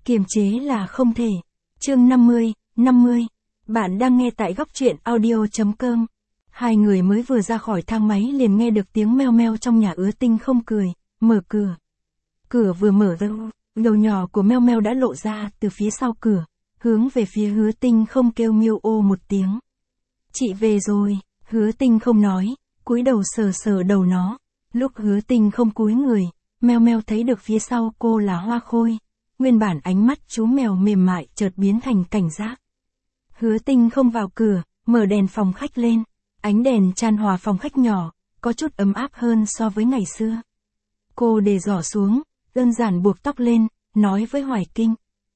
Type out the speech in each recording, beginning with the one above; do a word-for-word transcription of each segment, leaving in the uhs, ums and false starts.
kiềm chế là không thể. Chương năm mươi, năm mươi. Bạn đang nghe tại góc truyện audio chấm com. Hai người mới vừa ra khỏi thang máy liền nghe được tiếng meo meo trong nhà. Hứa Tinh không cười, mở cửa. Cửa vừa mở ra, đầu nhỏ của meo meo đã lộ ra từ phía sau cửa, hướng về phía Hứa Tinh không, kêu miêu ô một tiếng. Chị về rồi. Hứa Tinh không nói, cúi đầu sờ sờ đầu nó. Lúc Hứa Tinh không cúi người, meo meo thấy được phía sau cô là Hoa Khôi. Nguyên bản ánh mắt chú mèo mềm mại chợt biến thành cảnh giác. Hứa Tinh không vào cửa, mở đèn phòng khách lên. Ánh đèn chan hòa phòng khách nhỏ, có chút ấm áp hơn so với ngày xưa. Cô để giỏ xuống, đơn giản buộc tóc lên, nói với Hoài Kinh.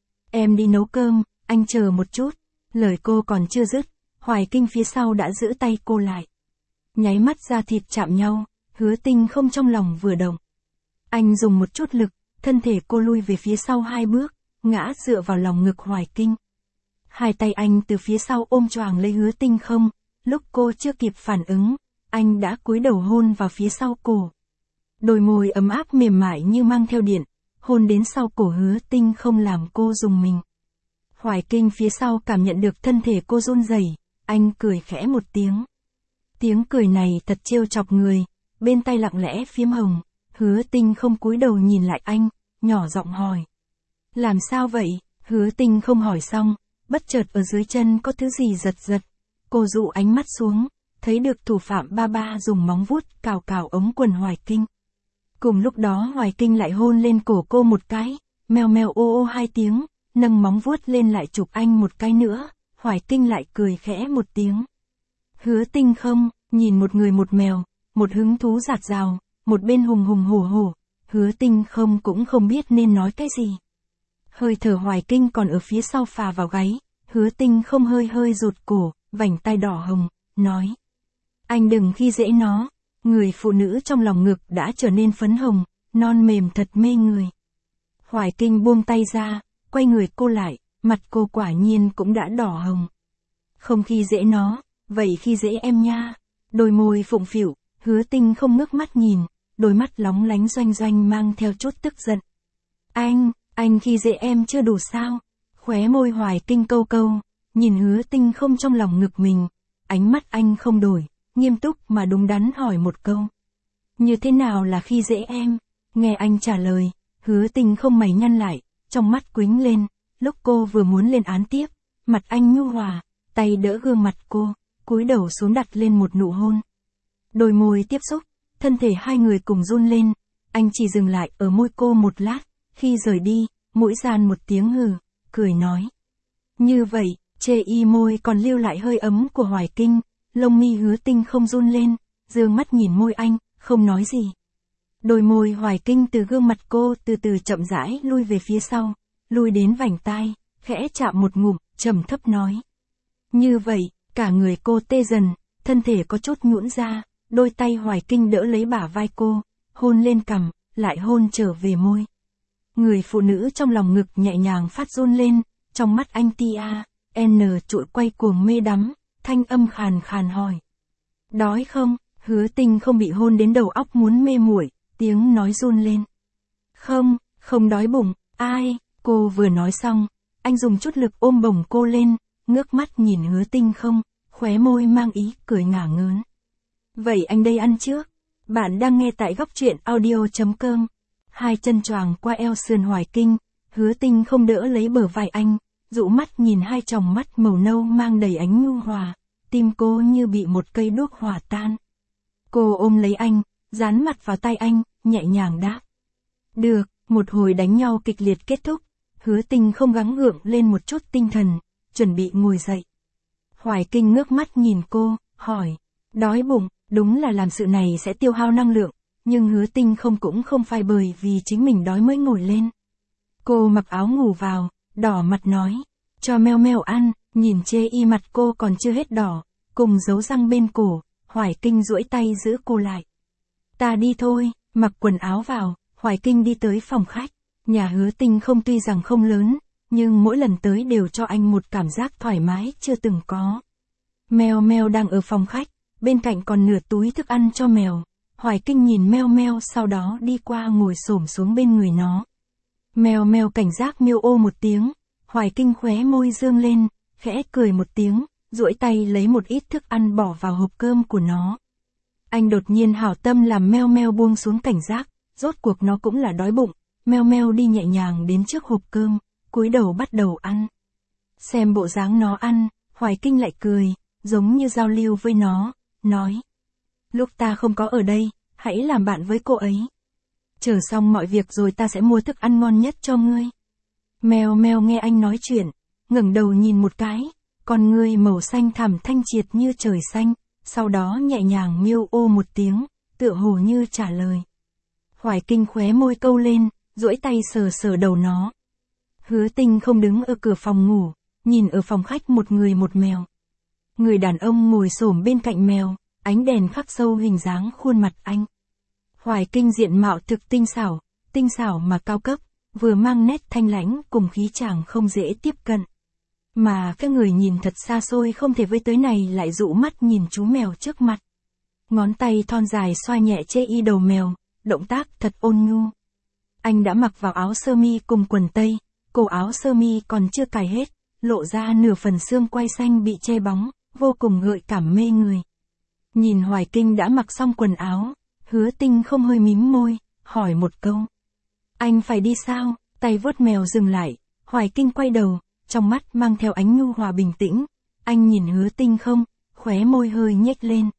Em đi nấu cơm, anh chờ một chút. Lời cô còn chưa dứt, Hoài Kinh phía sau đã giữ tay cô lại. Nháy mắt da thịt chạm nhau, Hứa Tinh không trong lòng vừa động. Anh dùng một chút lực, thân thể cô lui về phía sau hai bước, ngã dựa vào lòng ngực Hoài Kinh. Hai tay anh từ phía sau ôm choàng lấy Hứa Tinh không, lúc cô chưa kịp phản ứng, anh đã cúi đầu hôn vào phía sau cổ. Đôi môi ấm áp mềm mại như mang theo điện, hôn đến sau cổ Hứa Tinh không làm cô rùng mình. Hoài Kinh phía sau cảm nhận được thân thể cô run rẩy, anh cười khẽ một tiếng. Tiếng cười này thật trêu chọc người, bên tay lặng lẽ phím hồng. Hứa Tinh không cúi đầu nhìn lại anh, nhỏ giọng hỏi. Làm sao vậy? Hứa Tinh không hỏi xong, bất chợt ở dưới chân có thứ gì giật giật. Cô dụ ánh mắt xuống, thấy được thủ phạm ba ba dùng móng vuốt cào cào ống quần Hoài Kinh. Cùng lúc đó Hoài Kinh lại hôn lên cổ cô một cái, meo meo ô ô hai tiếng, nâng móng vuốt lên lại chụp anh một cái nữa, Hoài Kinh lại cười khẽ một tiếng. Hứa Tinh không, nhìn một người một mèo, một hứng thú dạt dào, một bên hùng hùng hổ hổ, Hứa Tinh không cũng không biết nên nói cái gì. Hơi thở Hoài Kinh còn ở phía sau phà vào gáy, Hứa Tinh không hơi hơi rụt cổ, vành tai đỏ hồng, nói. Anh đừng khi dễ nó. Người phụ nữ trong lòng ngực đã trở nên phấn hồng, non mềm thật mê người. Hoài Kinh buông tay ra, quay người cô lại, mặt cô quả nhiên cũng đã đỏ hồng. Không khi dễ nó, vậy khi dễ em nha. Đôi môi phụng phịu, Hứa Tinh không ngước mắt nhìn, đôi mắt lóng lánh doanh doanh mang theo chút tức giận. Anh, anh khi dễ em chưa đủ sao? Khóe môi Hoài Kinh câu câu, nhìn Hứa Tinh không trong lòng ngực mình, ánh mắt anh không đổi, nghiêm túc mà đúng đắn hỏi một câu. Như thế nào là khi dễ em? Nghe anh trả lời, Hứa Tinh không mày nhăn lại, trong mắt quính lên, lúc cô vừa muốn lên án tiếp, mặt anh nhu hòa, tay đỡ gương mặt cô, cúi đầu xuống đặt lên một nụ hôn. Đôi môi tiếp xúc, thân thể hai người cùng run lên, anh chỉ dừng lại ở môi cô một lát, khi rời đi, mũi gian một tiếng hừ, cười nói. Như vậy, chê y môi còn lưu lại hơi ấm của Hoài Kinh, lông mi Hứa Tinh không run lên, dương mắt nhìn môi anh, không nói gì. Đôi môi Hoài Kinh từ gương mặt cô từ từ chậm rãi lui về phía sau, lui đến vành tai, khẽ chạm một ngụm, trầm thấp nói. Như vậy, cả người cô tê dần, thân thể có chút nhũn ra, đôi tay Hoài Kinh đỡ lấy bả vai cô, hôn lên cằm, lại hôn trở về môi. Người phụ nữ trong lòng ngực nhẹ nhàng phát run lên, trong mắt anh tia, n trụi quay cuồng mê đắm, thanh âm khàn khàn hỏi. Đói không? Hứa Tinh không bị hôn đến đầu óc muốn mê muội, tiếng nói run lên. Không, không đói bụng, ai? Cô vừa nói xong, anh dùng chút lực ôm bổng cô lên, ngước mắt nhìn Hứa Tinh không, khóe môi mang ý cười ngả ngớn. Vậy anh đây ăn trước. Bạn đang nghe tại góc truyện audio chấm com. Hai chân choàng qua eo sườn Hoài Kinh, Hứa Tinh không đỡ lấy bờ vai anh, dụ mắt nhìn hai tròng mắt màu nâu mang đầy ánh nhu hòa, tim cô như bị một cây đuốc hòa tan. Cô ôm lấy anh, dán mặt vào tay anh, nhẹ nhàng đáp. Được, một hồi đánh nhau kịch liệt kết thúc, Hứa Tinh không gắng gượng lên một chút tinh thần, chuẩn bị ngồi dậy. Hoài Kinh ngước mắt nhìn cô, hỏi, đói bụng, đúng là làm sự này sẽ tiêu hao năng lượng, nhưng Hứa Tinh không cũng không phải bởi vì chính mình đói mới ngồi lên. Cô mặc áo ngủ vào, đỏ mặt nói, cho meo meo ăn, nhìn chê y mặt cô còn chưa hết đỏ, cùng dấu răng bên cổ, Hoài Kinh duỗi tay giữ cô lại. Ta đi thôi, mặc quần áo vào, Hoài Kinh đi tới phòng khách. Nhà Hứa Tinh không tuy rằng không lớn, nhưng mỗi lần tới đều cho anh một cảm giác thoải mái chưa từng có. Meo meo đang ở phòng khách, bên cạnh còn nửa túi thức ăn cho mèo. Hoài Kinh nhìn meo meo sau đó đi qua ngồi xổm xuống bên người nó. Mèo mèo cảnh giác miêu ô một tiếng, Hoài Kinh khóe môi dương lên, khẽ cười một tiếng, duỗi tay lấy một ít thức ăn bỏ vào hộp cơm của nó. Anh đột nhiên hảo tâm làm meo meo buông xuống cảnh giác, rốt cuộc nó cũng là đói bụng, meo meo đi nhẹ nhàng đến trước hộp cơm, cúi đầu bắt đầu ăn. Xem bộ dáng nó ăn, Hoài Kinh lại cười, giống như giao lưu với nó, nói. Lúc ta không có ở đây, hãy làm bạn với cô ấy. Chờ xong mọi việc rồi ta sẽ mua thức ăn ngon nhất cho ngươi. Mèo mèo nghe anh nói chuyện, ngẩng đầu nhìn một cái, con ngươi màu xanh thẳm thanh triệt như trời xanh, sau đó nhẹ nhàng miêu ô một tiếng, tựa hồ như trả lời. Hoài Kinh khóe môi câu lên, duỗi tay sờ sờ đầu nó. Hứa Tinh không đứng ở cửa phòng ngủ, nhìn ở phòng khách một người một mèo. Người đàn ông ngồi xổm bên cạnh mèo, ánh đèn khắc sâu hình dáng khuôn mặt anh. Hoài Kinh diện mạo thực tinh xảo, tinh xảo mà cao cấp, vừa mang nét thanh lãnh cùng khí chàng không dễ tiếp cận. Mà các người nhìn thật xa xôi không thể với tới này lại dụ mắt nhìn chú mèo trước mặt. Ngón tay thon dài xoa nhẹ chê y đầu mèo, động tác thật ôn nhu. Anh đã mặc vào áo sơ mi cùng quần tây, cổ áo sơ mi còn chưa cài hết, lộ ra nửa phần xương quai xanh bị che bóng, vô cùng gợi cảm mê người. Nhìn Hoài Kinh đã mặc xong quần áo, Hứa Tinh không hơi mím môi, hỏi một câu. Anh phải đi sao? Tay vuốt mèo dừng lại, Hoài Kinh quay đầu, trong mắt mang theo ánh nhu hòa bình tĩnh. Anh nhìn Hứa Tinh không, khóe môi hơi nhếch lên.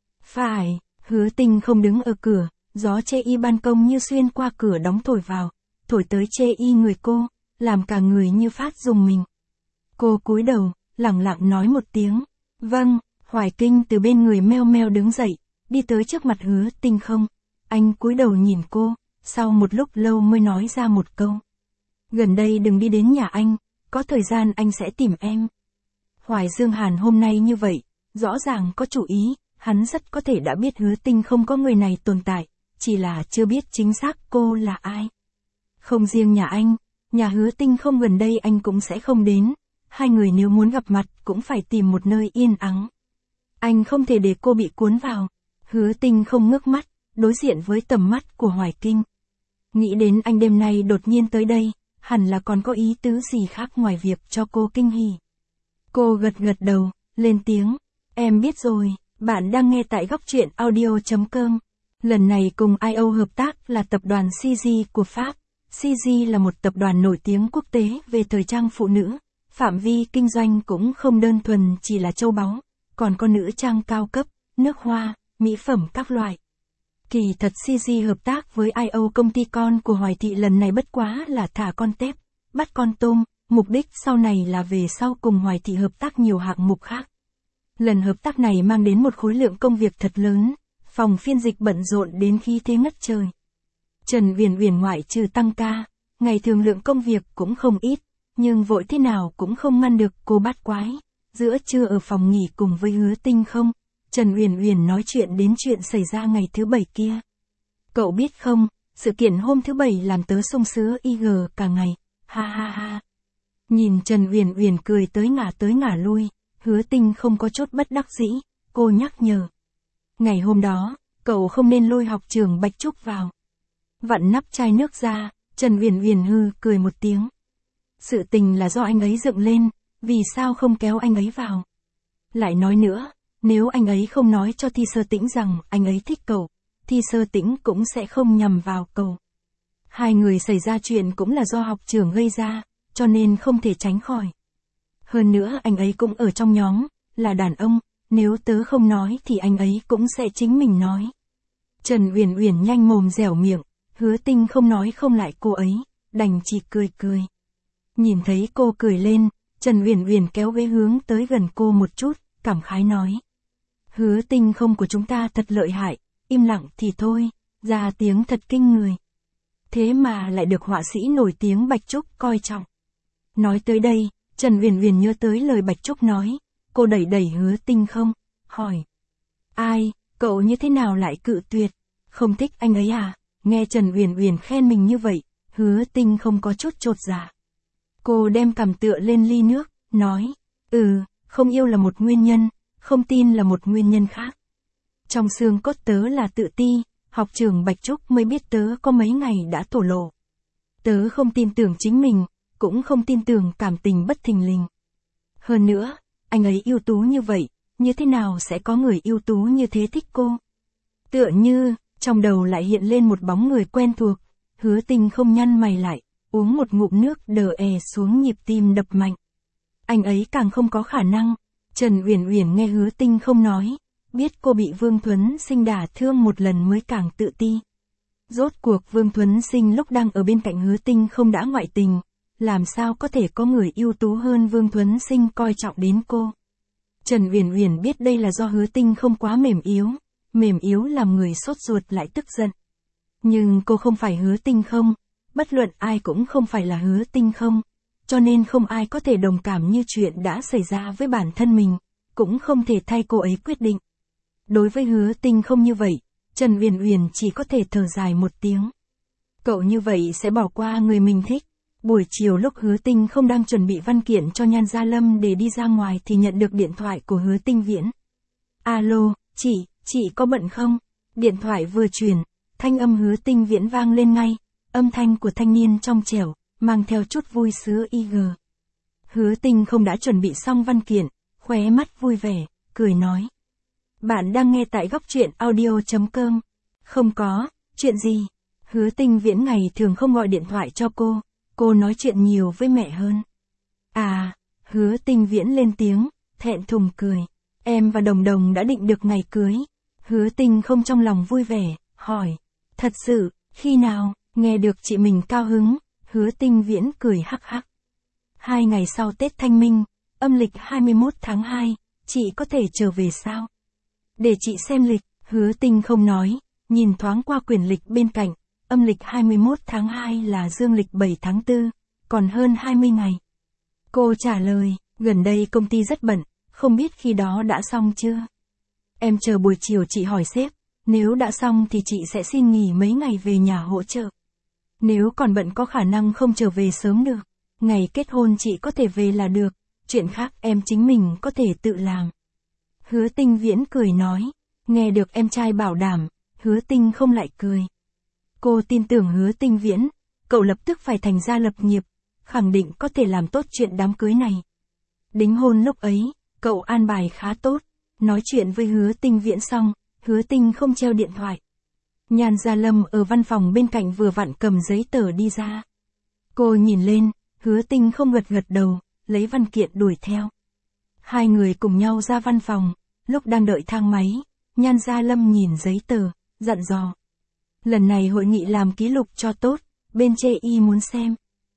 Phải, Hứa Tinh không đứng ở cửa, gió chê y ban công như xuyên qua cửa đóng thổi vào, thổi tới chê y người cô, làm cả người như phát rùng mình. Cô cúi đầu, lẳng lặng nói một tiếng. Vâng, Hoài Kinh từ bên người meo meo đứng dậy, đi tới trước mặt Hứa Tinh không. Anh cúi đầu nhìn cô, sau một lúc lâu mới nói ra một câu. Gần đây đừng đi đến nhà anh, có thời gian anh sẽ tìm em. Hoài Dương Hàn hôm nay như vậy, rõ ràng có chủ ý, hắn rất có thể đã biết Hứa Tinh không có người này tồn tại, chỉ là chưa biết chính xác cô là ai. Không riêng nhà anh, nhà Hứa Tinh không gần đây anh cũng sẽ không đến, hai người nếu muốn gặp mặt cũng phải tìm một nơi yên ắng. Anh không thể để cô bị cuốn vào. Hứa Tinh không ngước mắt, đối diện với tầm mắt của Hoài Kinh. Nghĩ đến anh đêm nay đột nhiên tới đây, hẳn là còn có ý tứ gì khác ngoài việc cho cô kinh hỉ. Cô gật gật đầu, lên tiếng. Em biết rồi, bạn đang nghe tại góc truyện audio chấm com. Lần này cùng i o hợp tác là tập đoàn xê giê của Pháp. xê giê là một tập đoàn nổi tiếng quốc tế về thời trang phụ nữ. Phạm vi kinh doanh cũng không đơn thuần chỉ là châu báu, còn có nữ trang cao cấp, nước hoa, mỹ phẩm các loại. Kỳ thật xê giê hợp tác với i o công ty con của Hoài Thị lần này bất quá là thả con tép, bắt con tôm, mục đích sau này là về sau cùng Hoài Thị hợp tác nhiều hạng mục khác. Lần hợp tác này mang đến một khối lượng công việc thật lớn, phòng phiên dịch bận rộn đến khi thế ngất trời. Trần Uyển Uyển ngoại trừ tăng ca, ngày thường lượng công việc cũng không ít, nhưng vội thế nào cũng không ngăn được cô bát quái. Giữa trưa ở phòng nghỉ cùng với Hứa Tinh không, Trần Uyển Uyển nói chuyện đến chuyện xảy ra ngày thứ bảy kia. Cậu biết không, sự kiện hôm thứ bảy làm tớ sung sướng y gờ cả ngày, ha ha ha. Nhìn Trần Uyển Uyển cười tới ngả tới ngả lui, Hứa Tinh không có chút bất đắc dĩ, cô nhắc nhở. Ngày hôm đó, cậu không nên lôi học trưởng Bạch Trúc vào. Vặn nắp chai nước ra, Trần Uyển Uyển hư cười một tiếng. Sự tình là do anh ấy dựng lên, vì sao không kéo anh ấy vào? Lại nói nữa, nếu anh ấy không nói cho Thi Sơ Tĩnh rằng anh ấy thích cậu, Thi Sơ Tĩnh cũng sẽ không nhằm vào cậu. Hai người xảy ra chuyện cũng là do học trưởng gây ra, cho nên không thể tránh khỏi. Hơn nữa anh ấy cũng ở trong nhóm, là đàn ông, nếu tớ không nói thì anh ấy cũng sẽ chính mình nói. Trần Uyển Uyển nhanh mồm dẻo miệng, Hứa Tinh không nói không lại cô ấy, đành chỉ cười cười. Nhìn thấy cô cười lên, Trần Uyển Uyển kéo ghế hướng tới gần cô một chút, cảm khái nói. Hứa Tinh không của chúng ta thật lợi hại, im lặng thì thôi, ra tiếng thật kinh người. Thế mà lại được họa sĩ nổi tiếng Bạch Trúc coi trọng. Nói tới đây, Trần Uyển Uyển nhớ tới lời Bạch Trúc nói, cô đẩy đẩy Hứa Tinh không, hỏi. Ai, cậu như thế nào lại cự tuyệt, không thích anh ấy à? Nghe Trần Uyển Uyển khen mình như vậy, Hứa Tinh không có chút chột dạ. Cô đem cằm tựa lên ly nước, nói, ừ, không yêu là một nguyên nhân, không tin là một nguyên nhân khác. Trong xương cốt tớ là tự ti, học trưởng Bạch Trúc mới biết tớ có mấy ngày đã thổ lộ. Tớ không tin tưởng chính mình, cũng không tin tưởng cảm tình bất thình lình. Hơn nữa, anh ấy ưu tú như vậy, như thế nào sẽ có người ưu tú như thế thích cô? Tựa như, trong đầu lại hiện lên một bóng người quen thuộc, Hứa Tinh không nhăn mày lại, uống một ngụm nước đờ è xuống nhịp tim đập mạnh. Anh ấy càng không có khả năng. Trần Uyển Uyển nghe Hứa Tinh không nói, biết cô bị Vương Thuấn Sinh đả thương một lần mới càng tự ti. Rốt cuộc Vương Thuấn Sinh lúc đang ở bên cạnh Hứa Tinh không đã ngoại tình, làm sao có thể có người ưu tú hơn Vương Thuấn Sinh coi trọng đến cô. Trần Uyển Uyển biết đây là do Hứa Tinh không quá mềm yếu, mềm yếu làm người sốt ruột lại tức giận. Nhưng cô không phải Hứa Tinh không, bất luận ai cũng không phải là Hứa Tinh không, cho nên không ai có thể đồng cảm như chuyện đã xảy ra với bản thân mình, cũng không thể thay cô ấy quyết định. Đối với Hứa Tinh không như vậy, Trần Uyển Uyển chỉ có thể thở dài một tiếng. Cậu như vậy sẽ bỏ qua người mình thích. Buổi chiều lúc Hứa Tinh không đang chuẩn bị văn kiện cho Nhan Gia Lâm để đi ra ngoài thì nhận được điện thoại của Hứa Tinh Viễn. Alo, chị, chị có bận không? Điện thoại vừa truyền, thanh âm Hứa Tinh Viễn vang lên ngay, âm thanh của thanh niên trong trẻo, mang theo chút vui sướng i giê. Hứa Tinh không đã chuẩn bị xong văn kiện, khóe mắt vui vẻ, cười nói. Bạn đang nghe tại góc truyện audio chấm com. Không có, chuyện gì? Hứa Tinh Viễn ngày thường không gọi điện thoại cho cô, cô nói chuyện nhiều với mẹ hơn. À, Hứa Tinh Viễn lên tiếng, thẹn thùng cười. Em và Đồng Đồng đã định được ngày cưới. Hứa Tinh không trong lòng vui vẻ, hỏi. Thật sự, khi nào? Nghe được chị mình cao hứng, Hứa Tinh Viễn cười hắc hắc. Hai ngày sau Tết Thanh Minh, âm lịch hai mươi mốt tháng hai, chị có thể trở về sao? Để chị xem lịch, Hứa Tinh không nói, nhìn thoáng qua quyển lịch bên cạnh, âm lịch hai mươi mốt tháng hai là dương lịch bảy tháng tư, còn hơn hai mươi ngày. Cô trả lời, gần đây công ty rất bận, không biết khi đó đã xong chưa? Em chờ buổi chiều chị hỏi sếp, nếu đã xong thì chị sẽ xin nghỉ mấy ngày về nhà hỗ trợ. Nếu còn bận có khả năng không trở về sớm được, ngày kết hôn chị có thể về là được, chuyện khác em chính mình có thể tự làm. Hứa Tinh Viễn cười nói, nghe được em trai bảo đảm, Hứa Tinh không lại cười. Cô tin tưởng Hứa Tinh Viễn, cậu lập tức phải thành gia lập nghiệp, khẳng định có thể làm tốt chuyện đám cưới này. Đính hôn lúc ấy, cậu an bài khá tốt, nói chuyện với Hứa Tinh Viễn xong, Hứa Tinh không treo điện thoại. Nhan Gia Lâm ở văn phòng bên cạnh vừa vặn cầm giấy tờ đi ra. Cô nhìn lên, Hứa Tinh không gật gật đầu, lấy văn kiện đuổi theo. Hai người cùng nhau ra văn phòng, lúc đang đợi thang máy, Nhan Gia Lâm nhìn giấy tờ, dặn dò. Lần này hội nghị làm ký lục cho tốt, bên chê y muốn xem.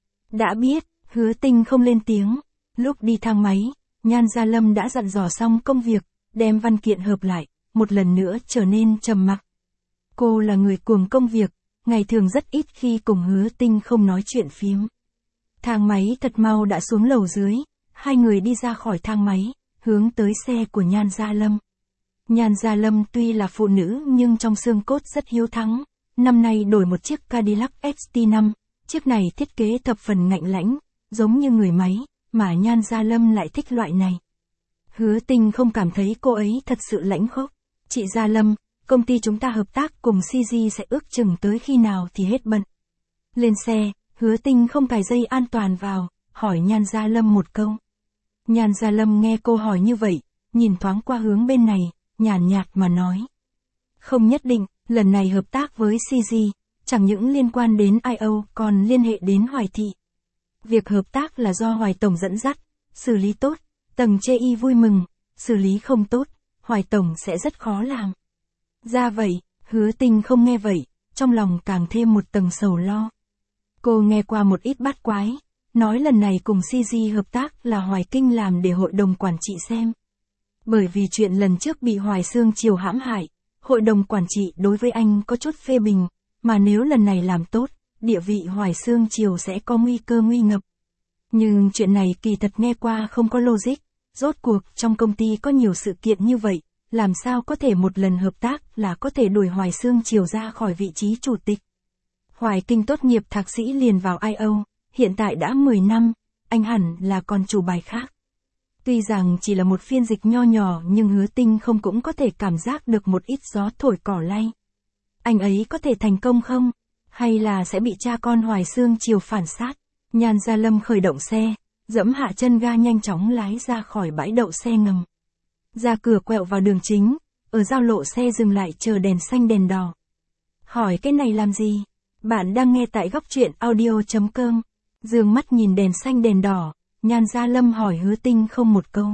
Đã biết, Hứa Tinh không lên tiếng, lúc đi thang máy, Nhan Gia Lâm đã dặn dò xong công việc, đem văn kiện hợp lại, một lần nữa trở nên trầm mặc. Cô là người cuồng công việc, ngày thường rất ít khi cùng Hứa Tinh không nói chuyện phím. Thang máy thật mau đã xuống lầu dưới, hai người đi ra khỏi thang máy, hướng tới xe của Nhan Gia Lâm. Nhan Gia Lâm tuy là phụ nữ nhưng trong xương cốt rất hiếu thắng, năm nay đổi một chiếc Cadillac ét tê năm, chiếc này thiết kế thập phần ngạnh lãnh, giống như người máy, mà Nhan Gia Lâm lại thích loại này. Hứa Tinh không cảm thấy cô ấy thật sự lãnh khốc. Chị Gia Lâm, công ty chúng ta hợp tác cùng xê giê sẽ ước chừng tới khi nào thì hết bận. Lên xe, Hứa Tinh không cài dây an toàn vào, hỏi Nhan Gia Lâm một câu. Nhan Gia Lâm nghe cô hỏi như vậy, nhìn thoáng qua hướng bên này, nhàn nhạt mà nói. Không nhất định, lần này hợp tác với xê giê, chẳng những liên quan đến i ô còn liên hệ đến Hoài Thị. Việc hợp tác là do Hoài Tổng dẫn dắt, xử lý tốt, tầng chê y vui mừng, xử lý không tốt, Hoài Tổng sẽ rất khó làm. Ra vậy, Hứa Tinh không nghe vậy, trong lòng càng thêm một tầng sầu lo. Cô nghe qua một ít bát quái, nói lần này cùng xê giê hợp tác là Hoài Kinh làm để hội đồng quản trị xem. Bởi vì chuyện lần trước bị Hoài Xương Triều hãm hại, hội đồng quản trị đối với anh có chút phê bình, mà nếu lần này làm tốt, địa vị Hoài Xương Triều sẽ có nguy cơ nguy ngập. Nhưng chuyện này kỳ thật nghe qua không có logic, rốt cuộc trong công ty có nhiều sự kiện như vậy, làm sao có thể một lần hợp tác là có thể đuổi Hoài Xương Triều ra khỏi vị trí chủ tịch. Hoài Kinh tốt nghiệp thạc sĩ liền vào i ô, hiện tại đã mười năm, anh hẳn là còn chủ bài khác. Tuy rằng chỉ là một phiên dịch nho nhỏ nhưng Hứa Tinh không cũng có thể cảm giác được một ít gió thổi cỏ lay. Anh ấy có thể thành công không? Hay là sẽ bị cha con Hoài Xương chiều phản sát? Nhan Gia Lâm khởi động xe, dẫm hạ chân ga nhanh chóng lái ra khỏi bãi đậu xe ngầm. Ra cửa quẹo vào đường chính, ở giao lộ xe dừng lại chờ đèn xanh đèn đỏ. Hỏi cái này làm gì? Bạn đang nghe tại góc truyện audio.com. Dương mắt nhìn đèn xanh đèn đỏ, Nhan Gia Lâm hỏi Hứa Tinh không một câu.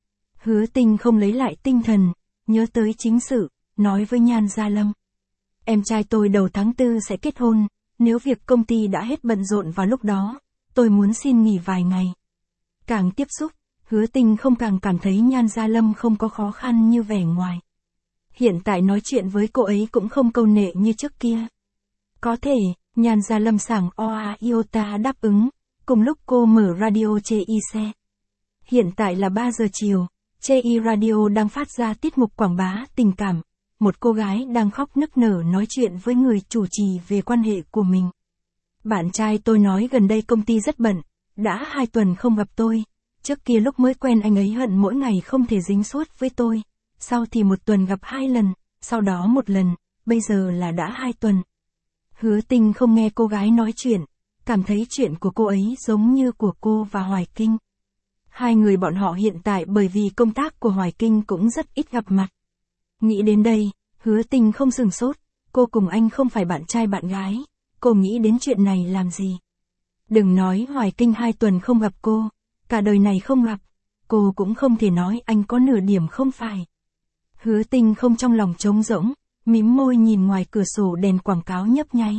Hứa Tinh không lấy lại tinh thần, nhớ tới chính sự, nói với Nhan Gia Lâm. Em trai tôi đầu tháng tư sẽ kết hôn, nếu việc công ty đã hết bận rộn vào lúc đó, tôi muốn xin nghỉ vài ngày. Càng tiếp xúc, Hứa Tinh không càng cảm thấy Nhan Gia Lâm không có khó khăn như vẻ ngoài. Hiện tại nói chuyện với cô ấy cũng không câu nệ như trước kia. Có thể, Nhan Gia Lâm sảng oa iota đáp ứng, cùng lúc cô mở radio chê y xe. Hiện tại là ba giờ chiều, chê y radio đang phát ra tiết mục quảng bá tình cảm. Một cô gái đang khóc nức nở nói chuyện với người chủ trì về quan hệ của mình. Bạn trai tôi nói gần đây công ty rất bận, đã hai tuần không gặp tôi. Trước kia lúc mới quen anh ấy hận mỗi ngày không thể dính suốt với tôi. Sau thì một tuần gặp hai lần, sau đó một lần, bây giờ là đã hai tuần. Hứa Tinh không nghe cô gái nói chuyện, cảm thấy chuyện của cô ấy giống như của cô và Hoài Kinh. Hai người bọn họ hiện tại bởi vì công tác của Hoài Kinh cũng rất ít gặp mặt. Nghĩ đến đây, Hứa Tinh không sừng sốt, cô cùng anh không phải bạn trai bạn gái, cô nghĩ đến chuyện này làm gì? Đừng nói Hoài Kinh hai tuần không gặp cô, cả đời này không gặp, cô cũng không thể nói anh có nửa điểm không phải. Hứa Tinh không trong lòng trống rỗng, mím môi nhìn ngoài cửa sổ đèn quảng cáo nhấp nháy.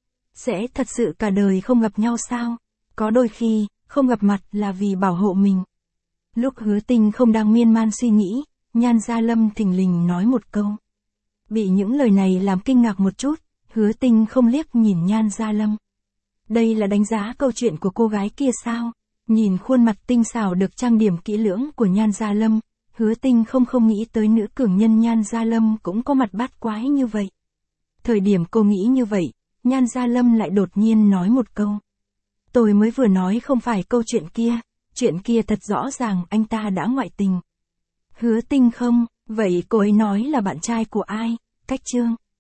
Sẽ thật sự cả đời không gặp nhau sao? Có đôi khi, không gặp mặt là vì bảo hộ mình. Lúc Hứa Tinh không đang miên man suy nghĩ, Nhan Gia Lâm thình lình nói một câu. Bị những lời này làm kinh ngạc một chút, Hứa Tinh không liếc nhìn Nhan Gia Lâm. Đây là đánh giá câu chuyện của cô gái kia sao? Nhìn khuôn mặt tinh xảo được trang điểm kỹ lưỡng của Nhan Gia Lâm, Hứa Tinh không không nghĩ tới nữ cường nhân Nhan Gia Lâm cũng có mặt bát quái như vậy. Thời điểm cô nghĩ như vậy, Nhan Gia Lâm lại đột nhiên nói một câu. Tôi mới vừa nói không phải câu chuyện kia, chuyện kia thật rõ ràng anh ta đã ngoại tình. Hứa Tinh không, vậy cô ấy nói là bạn trai của ai? Cách Trương.